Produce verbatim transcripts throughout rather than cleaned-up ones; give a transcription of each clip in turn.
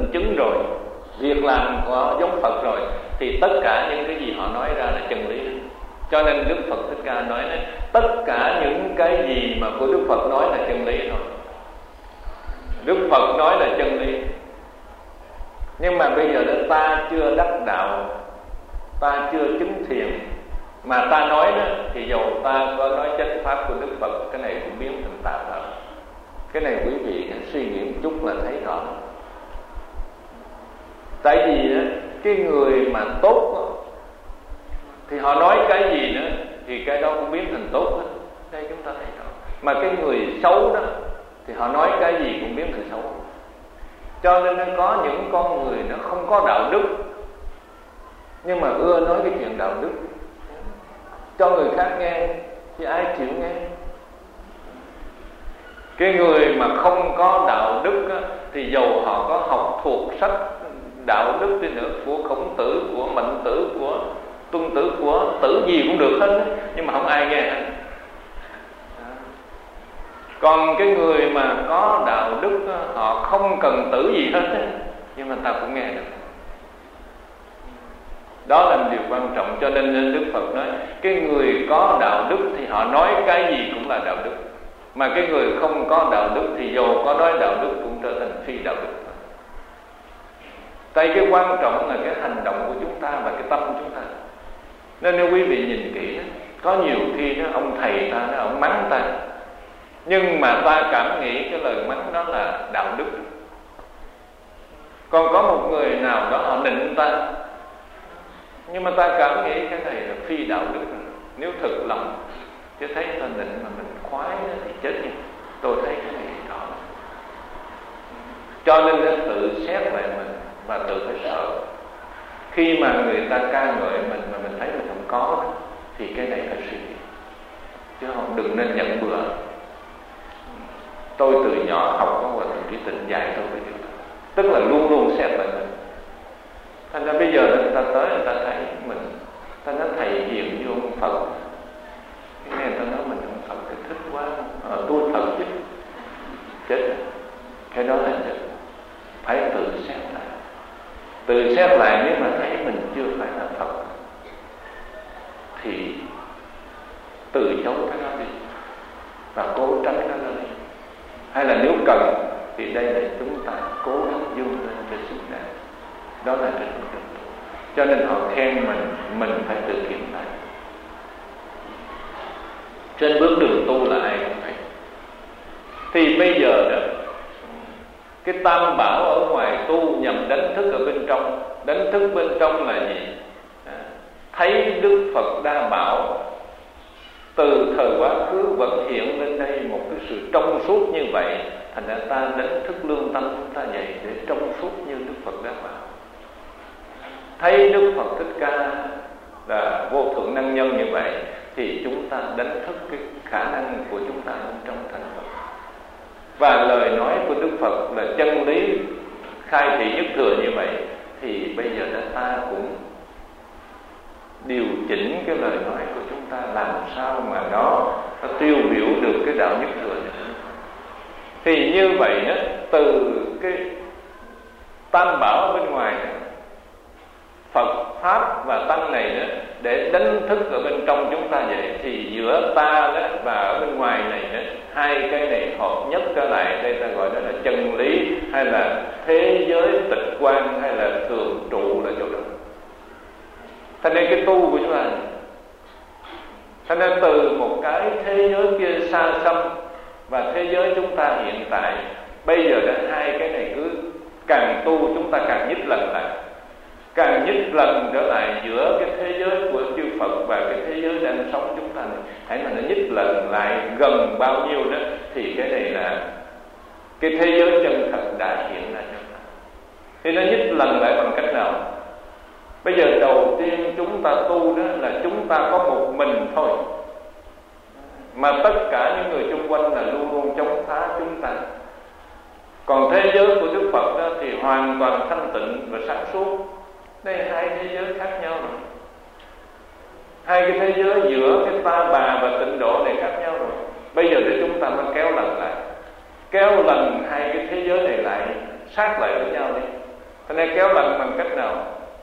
chứng rồi, việc làm của giống Phật rồi, thì tất cả những cái gì họ nói ra là chân lý. Cho nên Đức Phật Thích Ca nói này, tất cả những cái gì mà của Đức Phật nói là chân lý thôi. Đức Phật nói là chân lý. Nhưng mà bây giờ ta chưa đắc đạo, ta chưa chứng thiền, mà ta nói đó, thì dầu ta có nói chánh pháp của Đức Phật, cái này cũng biến thành tà đạo. Cái này quý vị suy nghĩ một chút là thấy rõ. Tại vì đó, cái người mà tốt đó, thì họ nói cái gì nữa thì cái đó cũng biến thành tốt hết. Đây chúng ta thấy rõ. Mà cái người xấu đó thì họ nói cái gì cũng biến thành xấu. Cho nên nó có những con người nó không có đạo đức, nhưng mà ưa nói cái chuyện đạo đức cho người khác nghe, chứ ai chịu nghe. Cái người mà không có đạo đức á, thì dầu họ có học thuộc sách đạo đức đi nữa, của Khổng Tử, của Mạnh Tử, của Tuân Tử, của Tử gì cũng được hết, nhưng mà không ai nghe hết. Còn cái người mà có đạo đức á, họ không cần Tử gì hết, nhưng mà ta cũng nghe được. Đó là điều quan trọng. Cho nên Đức Phật nói, cái người có đạo đức thì họ nói cái gì cũng là đạo đức, mà cái người không có đạo đức thì dù có nói đạo đức cũng trở thành phi đạo đức. Tại cái quan trọng là cái hành động của chúng ta và cái tâm của chúng ta. Nên nếu quý vị nhìn kỹ, có nhiều khi đó, ông thầy ta, ông mắng ta, nhưng mà ta cảm nghĩ cái lời mắng đó là đạo đức. Còn có một người nào đó họ nịnh ta, nhưng mà ta cảm nghĩ cái này là phi đạo đức. Nếu thực lòng chứ thấy ta nịnh mà mình khoái thì chết nha. Tôi thấy cái này đó. Cho nên nên tự xét lại mình và tự phải sợ. Khi mà người ta ca ngợi mình mà mình thấy mình không có, thì cái này phải suy nghĩ, chứ không đừng nên nhận bừa. Tôi từ nhỏ học có một thầy Trí Tịnh dạy tôi cái điều đó, tức là luôn luôn xét lại mình. Thành ra bây giờ người ta tới người ta thấy mình, ta nói thầy hiền vô ông Phật, cái này ta nói mình ông Phật thì thích quá, ờ, tôi Phật chứ chết rồi. Cái đó là chết. Phải tự xét lại, tự xét lại. Nếu mà thấy mình chưa phải là Phật thì từ chối cái đó đi và cố tránh cái đó đi. Hay là nếu cần thì đây là chúng ta cố gắng vươn lên cho xứng đáng. Đó là trên bước đường tu. Cho nên họ khen mình, mình phải tự kiểm lại. Trên bước đường tu là ai cũng phải. Thì bây giờ đó, cái tam bảo ở ngoài tu nhằm đánh thức ở bên trong. Đánh thức bên trong là gì? À, thấy Đức Phật đa bảo từ thời quá khứ vẫn hiện lên đây một cái sự trong suốt như vậy. Thành ra ta đánh thức lương tâm chúng ta vậy để trong suốt như Đức Phật đa bảo. Thấy Đức Phật Thích Ca là vô thượng năng nhân như vậy thì chúng ta đánh thức cái khả năng của chúng ta bên trong thành Phật. Và lời nói của Đức Phật là chân lý khai thị nhất thừa như vậy, thì bây giờ ta cũng điều chỉnh cái lời nói của chúng ta làm sao mà nó, nó tiêu biểu được cái đạo nhất thừa này. Thì như vậy đó, từ cái tam bảo bên ngoài này, Phật, Pháp và Tăng này đó, để đánh thức ở bên trong chúng ta vậy, thì giữa ta đó và ở bên ngoài này đó, hai cái này hợp nhất trở lại, đây ta gọi đó là chân lý, hay là thế giới tịch quan, hay là thường trụ là chỗ đó. Thành nên cái tu của chúng ta, thành nên từ một cái thế giới kia xa xăm và thế giới chúng ta hiện tại, bây giờ đó hai cái này cứ càng tu chúng ta càng nhích lần lại, càng nhích lần trở lại giữa cái thế giới của chư Phật và cái thế giới đang sống chúng ta này. Hãy mà nó nhích lần lại gần bao nhiêu đó thì cái này là cái thế giới chân thật đã hiện ra cho ta. Thì nó nhích lần lại bằng cách nào? Bây giờ đầu tiên chúng ta tu đó là chúng ta có một mình thôi, mà tất cả những người xung quanh là luôn luôn chống phá chúng ta. Còn thế giới của Đức Phật đó thì hoàn toàn thanh tịnh và sáng suốt. Đây hai thế giới khác nhau rồi. Hai cái thế giới giữa cái ta bà và tịnh độ này khác nhau rồi. Bây giờ để chúng ta mới kéo lần lại, kéo lần hai cái thế giới này lại sát lại với nhau đi. Thế nên kéo lần bằng cách nào?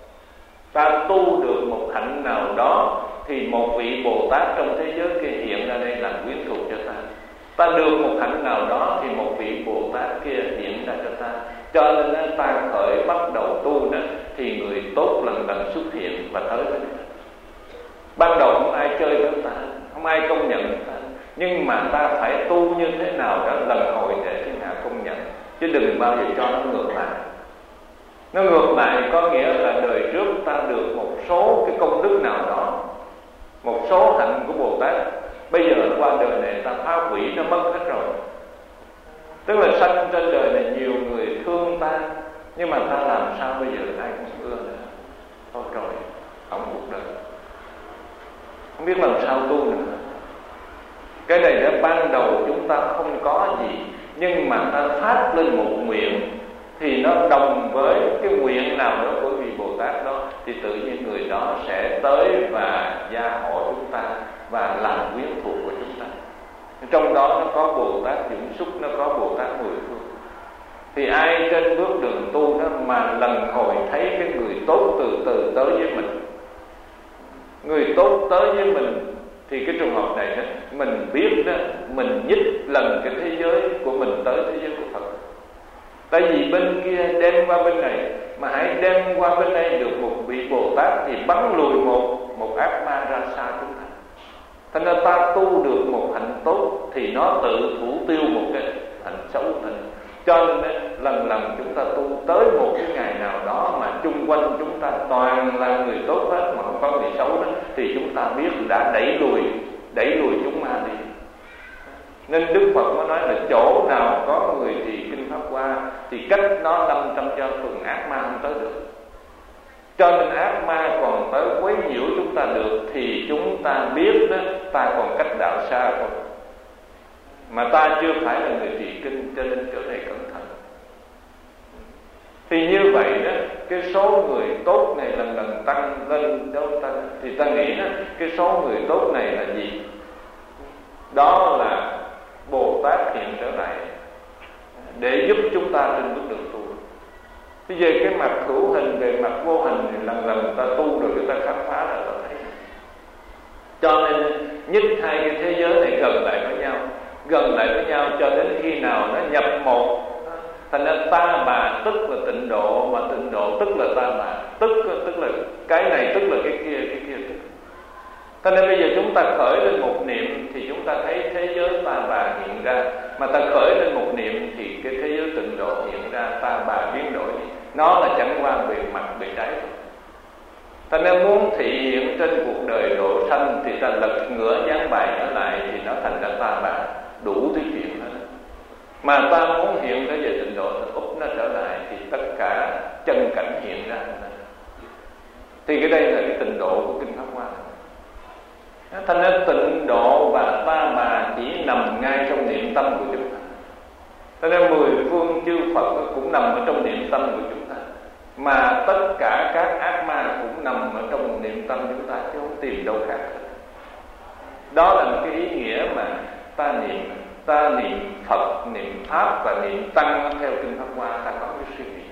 Ta tu được một hạnh nào đó thì một vị Bồ Tát trong thế giới kia hiện ra đây làm quyến thuộc cho ta. Ta được một hạnh nào đó thì một vị Bồ Tát kia hiện ra cho ta. Cho nên ta khởi bắt đầu tu đó, thì người tốt lần lần xuất hiện và tới với ta. Ban đầu không ai chơi với ta, không ai công nhận ta, nhưng mà ta phải tu như thế nào đó lần hồi để thiên hạ công nhận, chứ đừng bao giờ cho nó ngược lại. Nó ngược lại có nghĩa là đời trước ta được một số cái công đức nào đó, một số hạnh của Bồ Tát, bây giờ qua đời này ta phá hủy nó mất hết rồi. Tức là sanh trên đời này nhiều người thương ta, nhưng mà ta làm sao bây giờ ai cũng ưa nữa. Thôi rồi, hỏng cuộc đời, không biết làm sao tu nữa. Cái này đó ban đầu chúng ta không có gì, nhưng mà ta phát lên một nguyện thì nó đồng với cái nguyện nào đó của vị Bồ Tát đó, thì tự nhiên người đó sẽ tới và gia hộ chúng ta và làm quyến thuộc của chúng ta. Trong đó nó có Bồ Tát Dũng Xúc, nó có Bồ Tát Mười Phương. Thì ai trên bước đường tu đó mà lần hồi thấy cái người tốt từ từ tới với mình, người tốt tới với mình, thì cái trường hợp này đó, mình biết đó, mình nhích lần cái thế giới của mình tới thế giới của Phật. Tại vì bên kia đem qua bên này, mà hãy đem qua bên đây được một vị Bồ Tát thì bắn lùi một một ác ma ra xa chúng ta. Thành ra ta tu được một hạnh tốt thì nó tự thủ tiêu một cái hạnh xấu thành. Cho nên lần lần chúng ta tu tới một cái ngày nào đó mà chung quanh chúng ta toàn là người tốt hết mà không có người xấu đó, thì chúng ta biết đã đẩy lùi đẩy lùi chúng ma đi. Nên Đức Phật mới nói là chỗ nào có người trì kinh Pháp Hoa thì cách nó năm trăm cho tuần ác ma không tới được. Cho nên ác ma còn tới quấy nhiễu chúng ta được thì chúng ta biết đó, ta còn cách đạo xa thôi. Mà ta chưa phải là người trì kinh, cho nên chỗ này cẩn thận. Thì như vậy đó, cái số người tốt này lần lần tăng lên đâu tăng, thì ta nghĩ đó, cái số người tốt này là gì? Đó là Bồ Tát hiện trở lại để giúp chúng ta trên bước đường tu. Thì về cái mặt hữu hình, về mặt vô hình thì lần lần ta tu rồi người ta khám phá là ta thấy. Cho nên nhích hai cái thế giới này gần lại với nhau, gần lại với nhau cho đến khi nào nó nhập một. Thành ra ta bà tức là tịnh độ, mà tịnh độ tức là ta bà, tức tức là cái này tức là cái kia, cái kia tức. Cho nên bây giờ chúng ta khởi lên một niệm thì chúng ta thấy thế giới ta bà hiện ra, mà ta khởi lên một niệm thì cái thế giới tịnh độ hiện ra, ta bà biến đổi. Nó là chẳng qua bề mặt bề trái thôi. Cho nên muốn thị hiện trên cuộc đời độ sanh thì ta lật ngửa dáng bài trở lại thì nó thành ra ta bà, đủ thứ chuyện hết. Mà ta muốn hiện tới về tịnh độ thì úp nó trở lại thì tất cả chân cảnh hiện ra. Thì cái đây là cái tịnh độ của kinh Pháp Hoa. Thành ra tịnh độ và ta bà chỉ nằm ngay trong niệm tâm của chúng ta. Cho nên mười phương chư Phật cũng nằm ở trong niệm tâm của chúng ta, mà tất cả các ác ma cũng nằm ở trong niệm tâm chúng ta, chứ không tìm đâu khác. Đó là một cái ý nghĩa mà ta niệm, ta niệm Phật, niệm Pháp và niệm Tăng theo kinh Pháp Hoa, ta có cái suy nghĩ.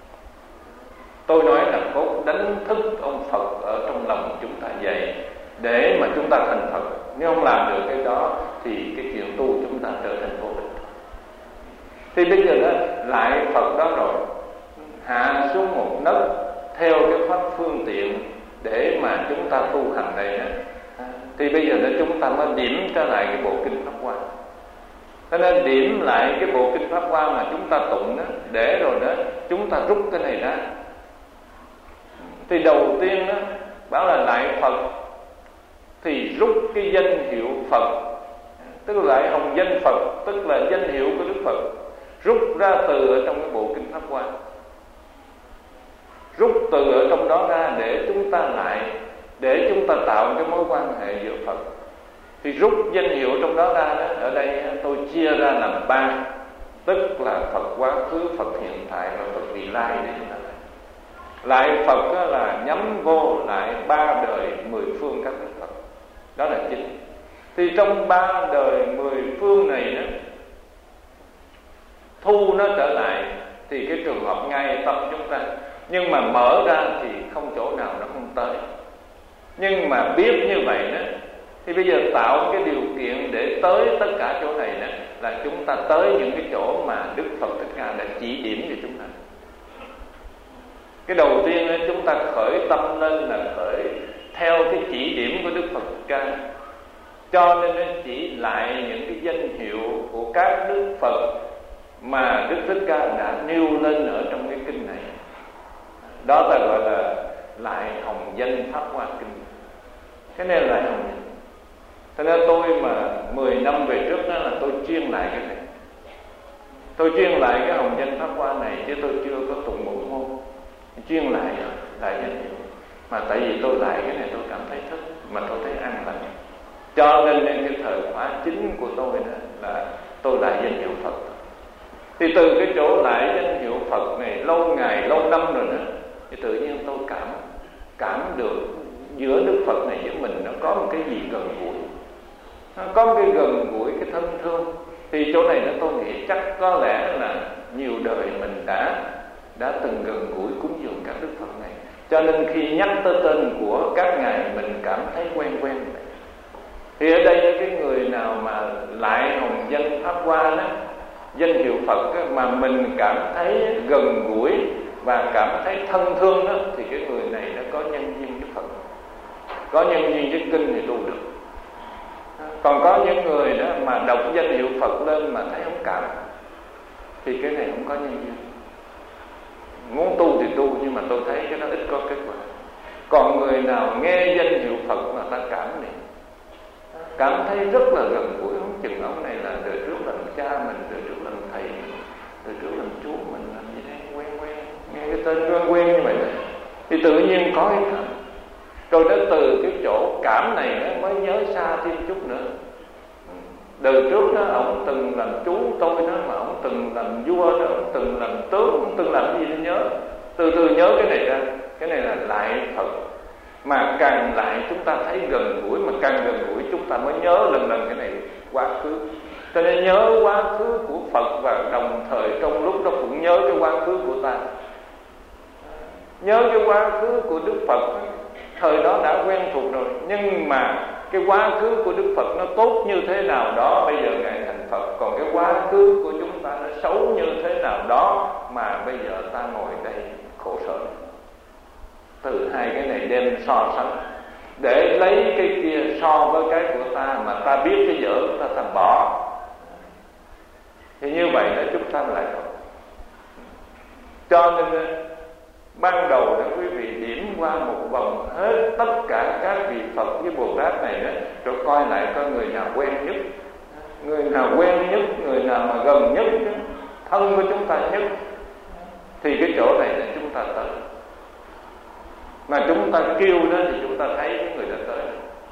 Tôi nói là cốt đánh thức ông Phật ở trong lòng chúng ta dậy để mà chúng ta thành Phật. Nếu không làm được cái đó thì cái chuyện tu chúng ta trở thành vô ích. Thì bây giờ đó lại Phật đó rồi, hạ xuống một nấc theo cái pháp phương tiện để mà chúng ta tu hành này đó. Thì bây giờ đó chúng ta mới điểm trở lại cái bộ kinh Pháp Hoa. Cho nên điểm lại cái bộ kinh Pháp Hoa mà chúng ta tụng đó, để rồi đó chúng ta rút cái này ra. Thì đầu tiên đó bảo là lại Phật thì rút cái danh hiệu Phật, tức là lại hồng danh Phật, tức là danh hiệu của Đức Phật, rút ra từ ở trong cái bộ kinh Pháp Hoa, rút từ ở trong đó ra để chúng ta lại, để chúng ta tạo cái mối quan hệ giữa Phật. Thì rút danh hiệu trong đó ra đó, ở đây tôi chia ra làm ba, tức là Phật quá khứ, Phật hiện tại và Phật vị lai để chúng ta thấy. Lại Phật đó là nhắm vô lại ba đời mười phương các đức Phật, đó là chính. Thì trong ba đời mười phương này đó, thu nó trở lại thì cái trường hợp ngay tâm chúng ta. Nhưng mà mở ra thì không chỗ nào nó không tới. Nhưng mà biết như vậy đó, thì bây giờ tạo cái điều kiện để tới tất cả chỗ này đó, là chúng ta tới những cái chỗ mà Đức Phật Thích Ca đã chỉ điểm cho chúng ta. Cái đầu tiên đó, chúng ta khởi tâm lên là khởi theo cái chỉ điểm của Đức Phật Thích Ca, cho nên nó chỉ lại những cái danh hiệu của các Đức Phật mà Đức Thích Ca đã nêu lên ở trong cái kinh này. Đó ta gọi là lại hồng danh Pháp Hoa Kinh. Cái này là lại hồng danh. Thế nên tôi mà mười năm về trước đó là tôi chuyên lại cái này. Tôi chuyên lại cái hồng danh Pháp Hoa này, chứ tôi chưa có tụng ngụ môn. Chuyên lại rồi, lại danh hiệu. Mà tại vì tôi lại cái này tôi cảm thấy thích, mà tôi thấy an lành. Cho nên cái thời khóa chính của tôi đó là tôi lại danh hiệu Phật. Thì từ cái chỗ lại danh hiệu Phật này lâu ngày, lâu năm rồi đó, thì tự nhiên tôi cảm cảm được giữa Đức Phật này với mình nó có một cái gì gần gũi, nó có một cái gần gũi, cái thân thương. Thì chỗ này nó tôi nghĩ chắc có lẽ là nhiều đời mình đã đã từng gần gũi cúng dường các Đức Phật này, cho nên khi nhắc tới tên của các ngài mình cảm thấy quen quen. Thì ở đây cái người nào mà lại hồng danh Pháp Hoa đó, danh hiệu Phật đó, mà mình cảm thấy gần gũi và cảm thấy thân thương đó, thì cái người này nó có nhân duyên với Phật, có nhân duyên với kinh thì tu được. Còn có những người đó mà đọc danh hiệu Phật lên mà thấy không cảm, thì cái này không có nhân duyên. Muốn tu thì tu, nhưng mà tôi thấy cái đó ít có kết quả. Còn người nào nghe danh hiệu Phật mà ta cảm này, cảm thấy rất là gần gũi, không chừng ông này là đời trước làm cha mình, đời trước làm thầy mình, đời trước làm chú mình, làm gì đây quen quen, nghe cái tên quen quen như vậy đó, thì tự nhiên có cái cảm. Rồi đó từ cái chỗ cảm này nó mới nhớ xa thêm chút nữa. Đời trước đó ông từng làm chú tôi đó, mà ông từng làm vua đó, ông từng làm tướng, ông từng làm gì để nhớ. Từ từ nhớ cái này ra, cái này là lại Phật. Mà càng lại chúng ta thấy gần gũi, mà càng gần gũi chúng ta mới nhớ lần lần cái này quá khứ. Cho nên nhớ quá khứ của Phật, và đồng thời trong lúc đó cũng nhớ cái quá khứ của ta. Nhớ cái quá khứ của Đức Phật, thời đó đã quen thuộc rồi, nhưng mà cái quá khứ của Đức Phật nó tốt như thế nào đó, bây giờ ngài thành Phật. Còn cái quá khứ của chúng ta nó xấu như thế nào đó, mà bây giờ ta ngồi đây khổ sở. Từ hai cái này đem so sánh, để lấy cái kia so với cái của ta, mà ta biết cái dở của ta, ta bỏ. Thì như vậy đó chúng ta lại không. Cho nên ban đầu đó quý vị điểm qua một vòng hết tất cả các vị Phật với Bồ Tát này đó, rồi coi lại coi người nào quen nhất, người nào quen nhất, người nào mà gần nhất, thân của chúng ta nhất, thì cái chỗ này là chúng ta tới. Mà chúng ta kêu đó thì chúng ta thấy cái người đã tới.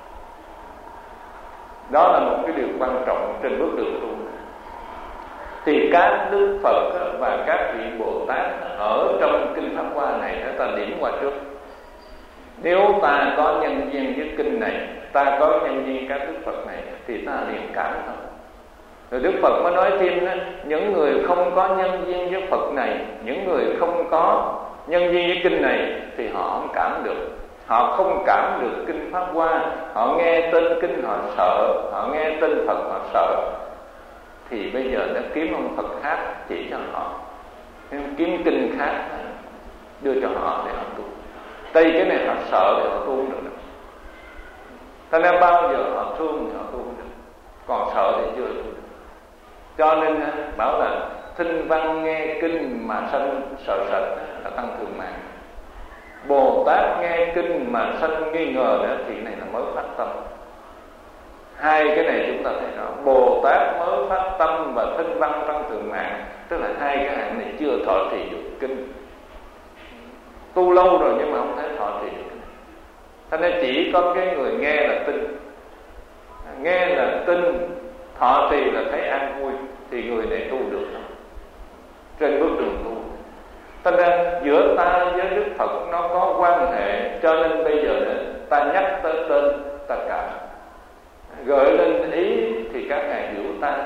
Đó là một cái điều quan trọng trên bước đường tu. Thì các Đức Phật và các vị Bồ Tát ở trong kinh Pháp Hoa này ta điểm qua trước. Nếu ta có nhân duyên với kinh này, ta có nhân duyên các Đức Phật này, thì ta liền cảm thôi. Rồi Đức Phật mới nói thêm đó, những người không có nhân duyên với Phật này, những người không có nhân duyên với kinh này, thì họ không cảm được. Họ không cảm được kinh Pháp Hoa. Họ nghe tên kinh họ sợ, họ nghe tên Phật họ sợ. Thì bây giờ nó kiếm ông Phật khác chỉ cho họ, kiếm kinh khác đưa cho họ để họ tu. Đây cái này họ sợ để họ tu không được. Thế nên bao giờ họ thương thì họ tu không được, còn sợ thì chưa tu được. Cho nên bảo là thinh văn nghe kinh mà sanh sợ sệt là tăng thường mạng. Bồ Tát nghe kinh mà sanh nghi ngờ nữa thì này là mới phát tâm. Hai cái này chúng ta thấy rõ. Bồ Tát mới phát tâm và thinh văn tăng thường mạng, tức là hai cái hạng này chưa thọ trì được kinh. Tu lâu rồi nhưng mà không thấy thọ trì được kinh. Thế nên chỉ có cái người nghe là tin, nghe là tin, thọ trì là thấy an vui, thì người này tu được không? Trên bước đường tu. Thế nên giữa ta với Đức Phật nó có quan hệ, cho nên bây giờ này, ta nhắc tới tên ta cảm, gợi lên ý thì các ngài hiểu ta.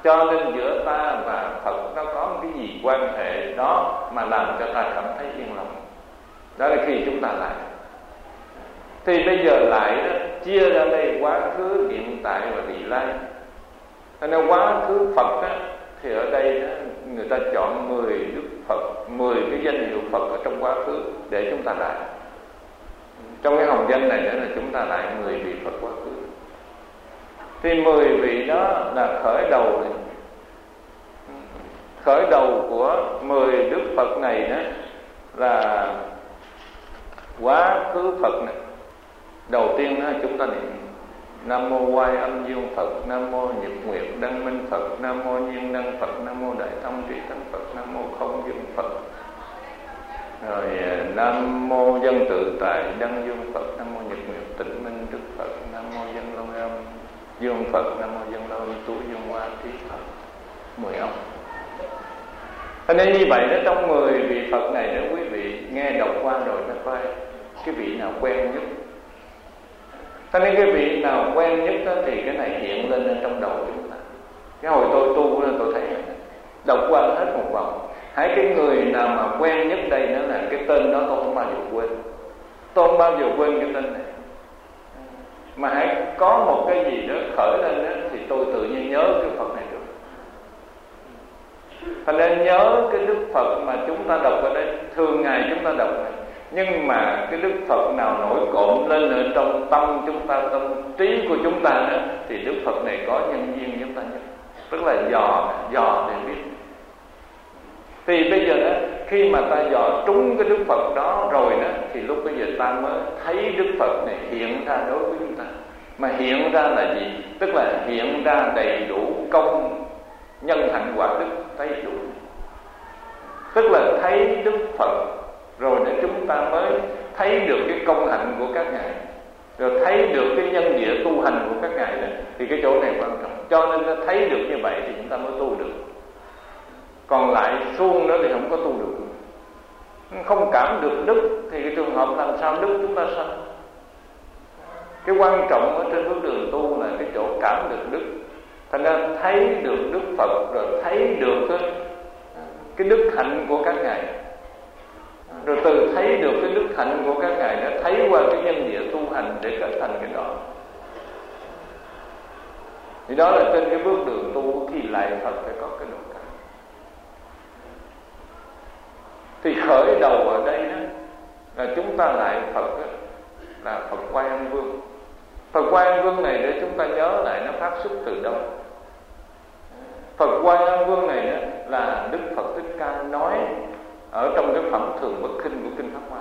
cho nên giữa ta và Phật nó có một cái gì quan hệ đó mà làm cho ta cảm thấy yên lòng. Đó là khi chúng ta lại. Thì bây giờ lại đó, chia ra đây quá khứ, hiện tại và vị lai. Cho nên quá khứ Phật đó, thì ở đây đó, người ta chọn mười Đức Phật, mười cái danh hiệu Phật ở trong quá khứ để chúng ta lại. Trong cái hồng danh này nữa là chúng ta lại mười vị Phật quá khứ. Thì mười vị đó là khởi đầu này. Khởi đầu của mười Đức Phật này đó là quá khứ Phật này. Đầu tiên đó chúng ta niệm Nam mô Oai Âm Dương Phật, Nam mô Nhật Nguyệt Đăng Minh Phật, Nam mô Nhiên Đăng Phật, Nam mô Đại Thông Trí Thắng Phật, Nam mô Không Dương Phật. Rồi Nam mô Dân Tự Tại Đăng Dương Phật, Nam mô Nhật Nguyệt Tịnh Minh Đức Phật, Nam mô Dân Lâu Âm Dương Phật, Nam mô Dân Lâu Âm Tú Dương Hoa Trí Phật. Mười ông. Cho nên như vậy đó, trong mười vị Phật này đó quý vị nghe đọc qua rồi nó coi cái vị nào quen nhất. Cho nên cái vị nào quen nhất đó, thì cái này hiện lên ở trong đầu chúng ta. Cái hồi tôi tu đó, tôi thấy đọc qua hết một vòng. Hãy cái người nào mà quen nhất đây nữa là cái tên đó tôi không bao giờ quên. Tôi không bao giờ quên cái tên này. Mà hãy có một cái gì đó khởi lên đó, thì tôi tự nhiên nhớ cái Phật này được. Cho nên nhớ cái Đức Phật mà chúng ta đọc ở đây, thường ngày chúng ta đọc này. Nhưng mà cái Đức Phật nào nổi cộm lên ở trong tâm chúng ta, tâm trí của chúng ta đó, thì Đức Phật này có nhân duyên chúng ta nhất. Tức là dò, dò để biết. Thì bây giờ đó, khi mà ta dò trúng cái Đức Phật đó rồi đó, thì lúc bây giờ ta mới thấy Đức Phật này hiện ra đối với chúng ta. Mà hiện ra là gì? Tức là hiện ra đầy đủ công nhân hạnh quả đức, thấy đủ. Tức là thấy Đức Phật rồi để chúng ta mới thấy được cái công hạnh của các ngài, rồi thấy được cái nhân địa tu hành của các ngài này. Thì cái chỗ này quan trọng. Cho nên thấy được như vậy thì chúng ta mới tu được. Còn lại suông nữa thì không có tu được. Không cảm được đức thì cái trường hợp làm sao đức chúng ta sao? Cái quan trọng ở trên bước đường tu là cái chỗ cảm được đức. Thành ra thấy được Đức Phật rồi thấy được cái, cái đức hạnh của các ngài. Rồi từ thấy được cái đức hạnh của các ngài đã thấy qua cái nhân địa tu hành để trở thành cái đó. Thì đó là trên cái bước đường tu khi lại Phật phải có cái độ cảm. Thì khởi đầu ở đây đó là chúng ta lại Phật đó, là Phật Quan Âm Vương. Phật Quan Âm Vương này để chúng ta nhớ lại nó phát xuất từ đâu? Phật Quan Âm Vương này đó là Đức Phật Thích Ca nói ở trong cái phẩm Thường Bất Khinh của Kinh Pháp Hoa.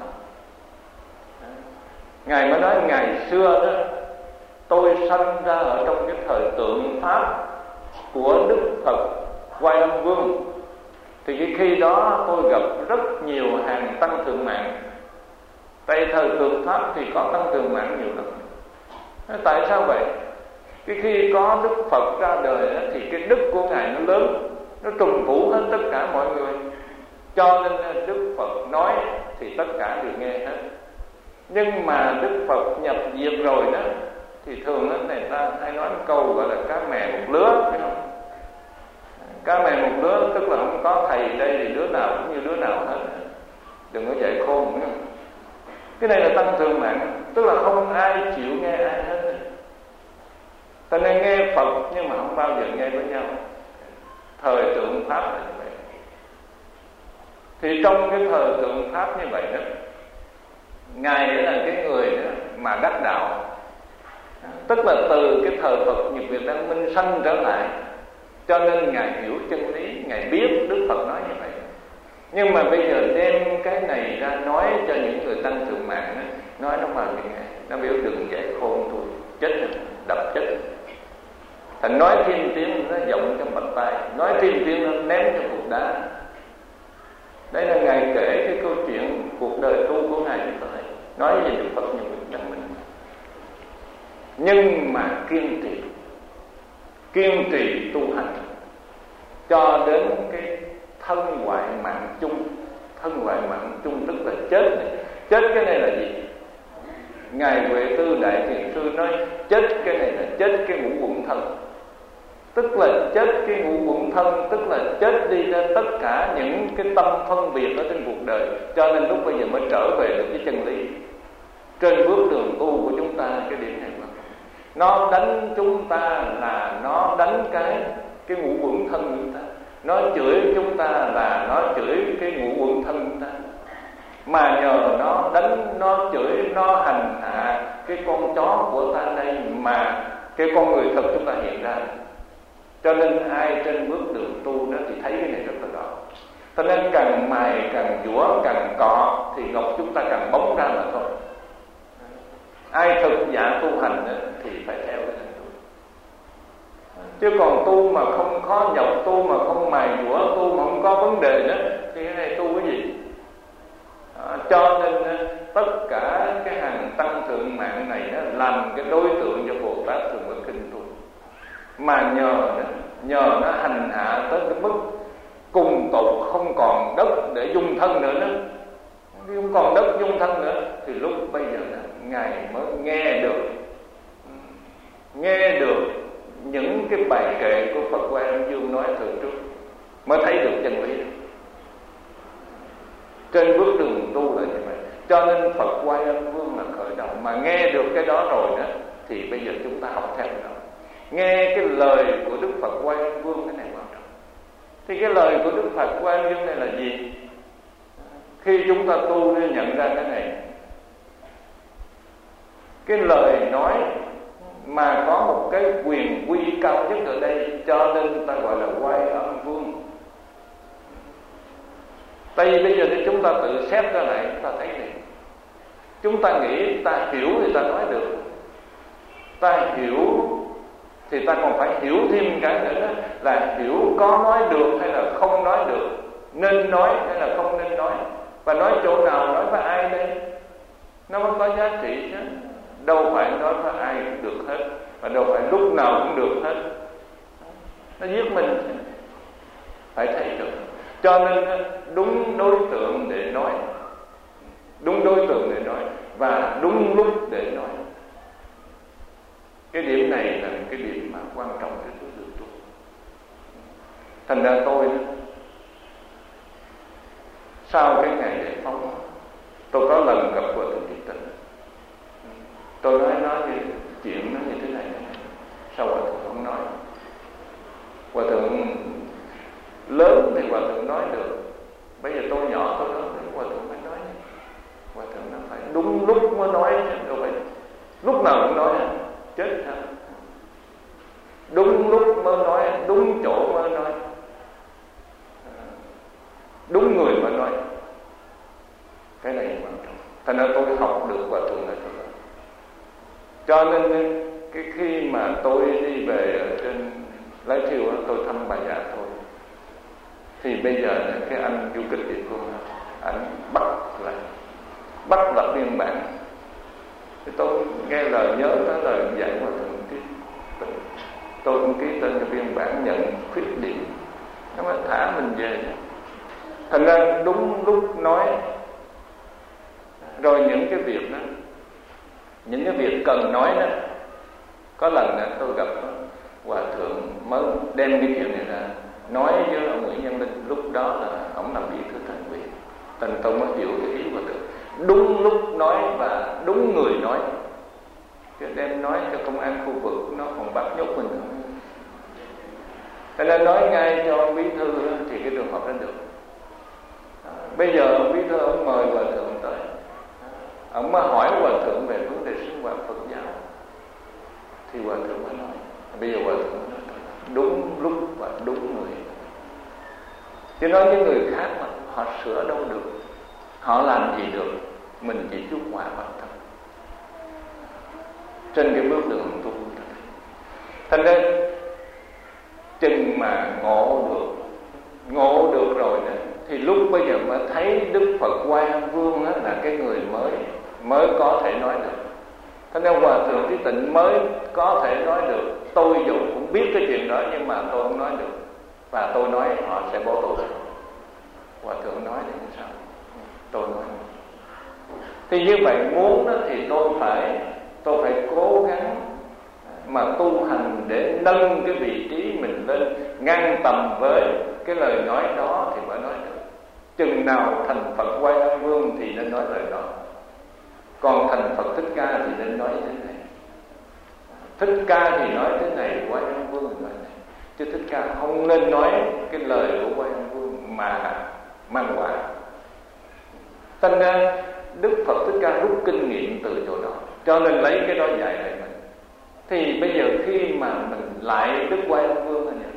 Ngài mới nói ngày xưa đó tôi sanh ra ở trong cái thời tượng pháp của Đức Phật Quan Âm Vương. Thì cái khi đó tôi gặp rất nhiều hàng tăng thượng mạng. Tại thời tượng pháp thì có tăng thượng mạng nhiều lắm. Tại sao vậy? Cái khi có Đức Phật ra đời đó, thì cái đức của ngài nó lớn, nó trùm phủ hết tất cả mọi người. Cho nên Đức Phật nói thì tất cả đều nghe hết. Nhưng mà Đức Phật nhập diệt rồi đó, thì thường đó người ta hay nói một câu gọi là cá mè một lứa, phải không? Cá mè một lứa tức là không có thầy đây thì đứa nào cũng như đứa nào hết. Đừng có dạy khôn nữa. Cái này là tăng thường mạng, tức là không ai chịu nghe ai hết. Ta nên nghe Phật nhưng mà không bao giờ nghe với nhau. Thời tượng pháp là như vậy. Thì trong cái thời tượng pháp như vậy đó, ngài là cái người đó mà đắc đạo. Tức là từ cái thời Phật Nhật Việt Đăng Minh sanh trở lại, cho nên ngài hiểu chân lý, ngài biết Đức Phật nói như vậy. Nhưng mà bây giờ đem cái này ra nói cho những người tăng thượng mạng đó, nói nó vào những ngày nó biểu đừng dạy khôn tôi chết rồi, đập chết rồi. Thành nói thêm tiếng nó giọng trong bạch tai, nói thêm tiếng nó ném cho cục đá. Đây là ngài kể cái câu chuyện cuộc đời tu của ngài như vậy, nói về Đức Phật Nhật Việt Đăng Minh. Nhưng mà kiên trì, kiên trì tu hành cho đến cái thân hoại mạng chung. Thân hoại mạng chung tức là chết này. Chết cái này là gì? Ngài Huệ Tư Đại Thiền Sư nói chết cái này là chết cái ngũ quẩn thân. tức là chết cái ngũ uẩn thân, tức là chết đi ra tất cả những cái tâm phân biệt ở trên cuộc đời. Cho nên lúc bây giờ mới trở về được cái chân lý. Trên bước đường tu của chúng ta, cái điểm này mà nó đánh chúng ta là nó đánh cái cái ngũ uẩn thân của chúng ta, nó chửi chúng ta là nó chửi cái ngũ uẩn thân chúng ta. Mà nhờ nó đánh, nó chửi, nó hành hạ cái con chó của ta đây mà cái con người thật chúng ta hiện ra. Cho nên ai trên bước đường tu đó thì thấy cái này rất là rõ. Cho nên càng mài, càng dũa, càng cọ thì ngọc chúng ta càng bóng ra mà thôi. Ai thực dạ tu hành đó, thì phải theo cái hành tu. Chứ còn tu mà không khó nhọc, tu mà không mài dũa, tu mà không có vấn đề nữa thì cái này tu cái gì? À, cho nên tất cả cái hàng tăng thượng mạng này đó, làm cái đối tượng cho Bồ Tát Thường Bất Kinh tu. Mà nhờ đó, nhờ nó hành hạ tới cái mức cùng tột không còn đất để dung thân nữa đó, không còn đất dung thân nữa, thì lúc bây giờ đó, Ngài mới nghe được nghe được những cái bài kệ của Phật Quan Âm Dương nói từ trước, mới thấy được chân lý. Trên bước đường tu là như vậy. Cho nên Phật Quan Âm Vương là khởi động. Mà nghe được cái đó rồi đó thì bây giờ chúng ta học theo đó. Nghe cái lời của Đức Phật Quan Âm Vương, cái này quan trọng. Thì cái lời của Đức Phật Quan Âm Vương này là gì? Khi chúng ta tu nên nhận ra cái này. Cái lời nói mà có một cái quyền quy cao nhất ở đây, cho nên ta gọi là Quan Âm Vương. Tại vì bây giờ thì chúng ta tự xét ra lại, chúng ta thấy này. Chúng ta nghĩ ta hiểu thì ta nói được. Ta hiểu thì ta còn phải hiểu thêm cái nữa đó, là hiểu có nói được hay là không nói được, nên nói hay là không nên nói, và nói chỗ nào, nói với ai đây, nó mới có giá trị chứ. Đâu phải nói với ai cũng được hết, và đâu phải lúc nào cũng được hết. Nó giết mình, phải thấy được. Cho nên đúng đối tượng để nói, đúng đối tượng để nói, và đúng lúc để nói. Cái điểm này là cái điểm mà quan trọng trên bước đường tu. Thành ra tôi sau cái ngày giải phóng, tôi có lần gặp Hòa Thượng Thiện Tịnh. Tôi nói nói như chuyện nó như thế này, thế này. Sao Hòa Thượng không nói? Hòa Thượng lớn thì Hòa Thượng nói được. Bây giờ tôi nhỏ, tôi lớn thì Hòa Thượng phải nói. Hòa Thượng nó phải đúng lúc mới nói, đâu phải lúc nào cũng nói, chết sao? Đúng lúc mới nói, đúng chỗ mới nói, đúng người mới nói. Cái này quan trọng. Thành ra tôi học được Hòa Thượng này. Cho nên cái khi mà tôi đi về ở trên Lái Thiêu, tôi thăm bà già tôi, thì bây giờ cái anh du kích địa phương anh bắt lại bắt lập biên bản. Thì tôi nghe lời nhớ tới lời dạy Hòa Thượng ký, tôi cũng ký tên cho biên bản nhận khuyết điểm, nó mới thả mình về. Thành ra đúng lúc nói. Rồi những cái việc đó, những cái việc cần nói đó, có lần đó tôi gặp Hòa Thượng mới đem cái chuyện này ra nói với ông Nguyễn Văn Linh. Lúc đó là ông làm bí thư thành ủy. Thành tôi mới hiểu cái ý Hòa Thượng. Đúng lúc nói và đúng người nói. Chứ đem nói cho công an khu vực nó còn bắt nhốt mình không. Thế nên nói ngay cho ông bí thư thì cái trường hợp đó được. À, bây giờ ông bí thư ông mời Hòa Thượng tới, ông mới hỏi Hòa Thượng về vấn đề sinh hoạt Phật giáo, thì Hòa Thượng mới nói. Bây giờ Hòa Thượng mới nói đúng lúc và đúng người. Chứ nói với người khác mà họ sửa đâu được, họ làm gì được, mình chỉ chút hòa bản thân. Trên cái bước đường tu, thành ra chừng mà ngộ được, ngộ được rồi đó, thì lúc bây giờ mới thấy Đức Phật Quan Âm Vương đó là cái người mới mới có thể nói được. Thế nên Hòa Thượng Trí Tịnh mới có thể nói được. Tôi dù cũng biết cái chuyện đó nhưng mà tôi không nói được, và tôi nói họ sẽ bỏ tù. Hòa Thượng nói thì sao? Tôi nói. Thì như vậy muốn đó thì tôi phải tôi phải cố gắng mà tu hành để nâng cái vị trí mình mình lên ngang tầm với cái lời nói đó thì mới nói được. Chừng nào thành Phật Quan Âm Vương thì nên nói lời đó, còn thành Phật Thích Ca thì nên nói thế này. Thích Ca thì nói thế này, Quan Âm Vương thì nói thế này, chứ Thích Ca không nên nói cái lời của Quan Âm Vương mà mang quả. Thành ra Đức Phật Thích Ca rút kinh nghiệm từ chỗ đó, cho nên lấy cái đó dạy lại mình. Thì bây giờ khi mà mình lại Đức Quan Âm Vương này,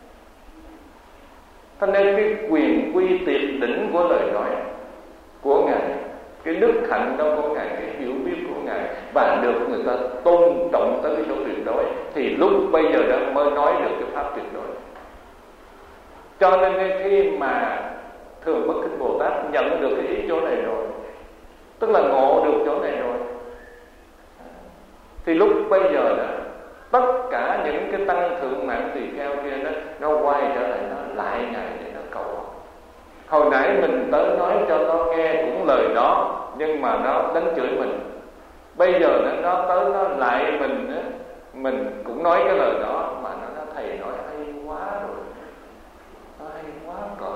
thành ra cái quyền quy tuyệt đỉnh của lời nói của Ngài, cái đức hạnh đó của Ngài, cái hiểu biết của Ngài, và được người ta tôn trọng tới cái chỗ tuyệt đối, thì lúc bây giờ đó mới nói được cái pháp tuyệt đối. Cho nên khi mà Thường Bất Khích Bồ Tát nhận được cái ý chỗ này rồi, tức là ngộ được chỗ này rồi, thì lúc bây giờ đó tất cả những cái tăng thượng mạng tỳ kheo kia đó, nó quay trở lại, nó lại Ngài để nó cầu. Hồi nãy mình tới nói cho nó nghe cũng lời đó, nhưng mà nó đánh chửi mình. Bây giờ nó, nó tới nó lại mình đó, mình cũng nói cái lời đó, mà nó nói thầy nói hay quá rồi, nó hay quá cỡ.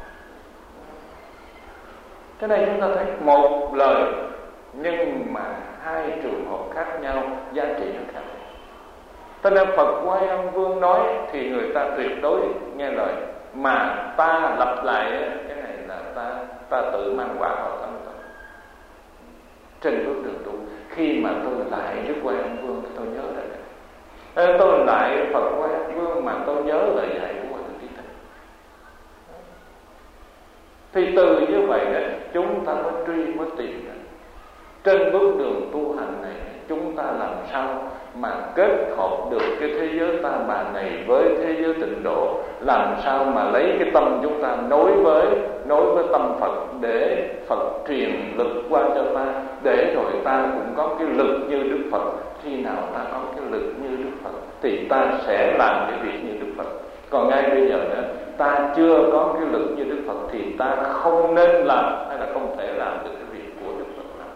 Cái này chúng ta thấy một lời nhưng mà hai trường hợp khác nhau, giá trị nó khác. Cho nên Phật Quan Âm Vương nói thì người ta tuyệt đối nghe lời, mà ta lặp lại cái này là ta ta tự mang quả vào tâm tôi. Trên bước đường tu, khi mà tôi lại Đức Quan Âm Vương, tôi nhớ lại đây. Tôi lại Phật Quan Âm Vương mà tôi nhớ lời dạy của Hòa Thượng Trí Thanh. Thì từ như vậy đó, chúng ta mới truy mới tìm ra. Trên bước đường tu hành này, chúng ta làm sao mà kết hợp được cái thế giới ta bà này với thế giới tịnh độ, làm sao mà lấy cái tâm chúng ta nối với nối với tâm Phật, để Phật truyền lực qua cho ta, để rồi ta cũng có cái lực như Đức Phật. Khi nào ta có cái lực như Đức Phật thì ta sẽ làm cái việc như Đức Phật. Còn ngay bây giờ nữa, ta chưa có cái lực như Đức Phật thì ta không nên làm, hay là không thể làm được cái việc của Đức Phật làm.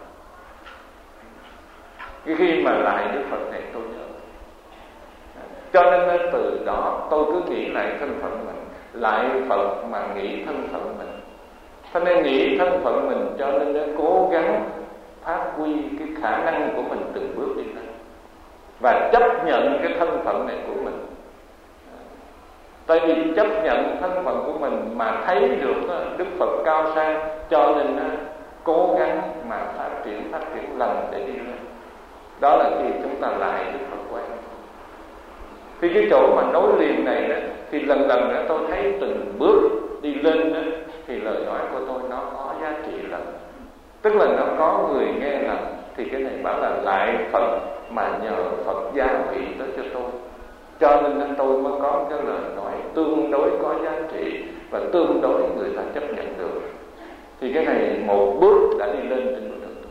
Khi mà lại Đức Phật này tôi nhớ, cho nên từ đó tôi cứ nghĩ lại thân phận mình, lại Phật mà nghĩ thân phận mình. Cho nên nghĩ thân phận mình, cho nên nó cố gắng phát huy cái khả năng của mình từng bước đi lên, và chấp nhận cái thân phận này của mình. Tại vì chấp nhận thân phận của mình mà thấy được Đức Phật cao sang, cho nên cố gắng mà phát triển phát triển lần để đi lên. Đó là khi chúng ta lại Đức Phật Quan. Thì cái chỗ mà nối liền này đó, thì lần lần đó tôi thấy từng bước đi lên đó, thì lời nói của tôi nó có giá trị lần. Tức là nó có người nghe lần. Thì cái này bảo là lại Phật mà nhờ Phật gia vị tới cho tôi, cho nên tôi mới có cái lời nói tương đối có giá trị và tương đối người ta chấp nhận được. Thì cái này một bước đã đi lên trên bước đường tu.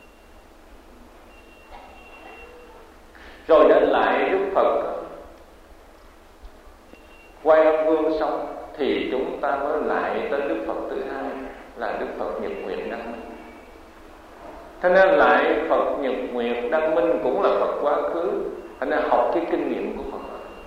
Rồi đến lại Đức Phật Quan Âm Vương xong, thì chúng ta mới lại tới Đức Phật thứ hai là Đức Phật Nhật Nguyệt Đăng Minh. Thế nên lại Phật Nhật Nguyệt Đăng Minh cũng là Phật quá khứ, thành ra học cái kinh nghiệm của Phật.